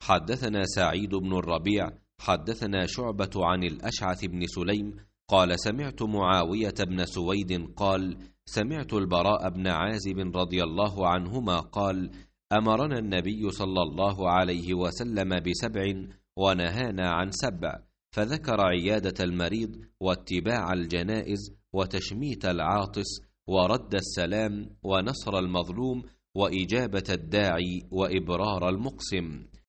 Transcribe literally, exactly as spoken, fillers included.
حدثنا سعيد بن الربيع حدثنا شعبة عن الأشعث بن سليم قال سمعت معاوية بن سويد قال سمعت البراء بن عازب رضي الله عنهما قال أمرنا النبي صلى الله عليه وسلم بسبع ونهانا عن سبع، فذكر عيادة المريض واتباع الجنائز وتشميت العاطس ورد السلام ونصر المظلوم وإجابة الداعي وإبرار المقسم.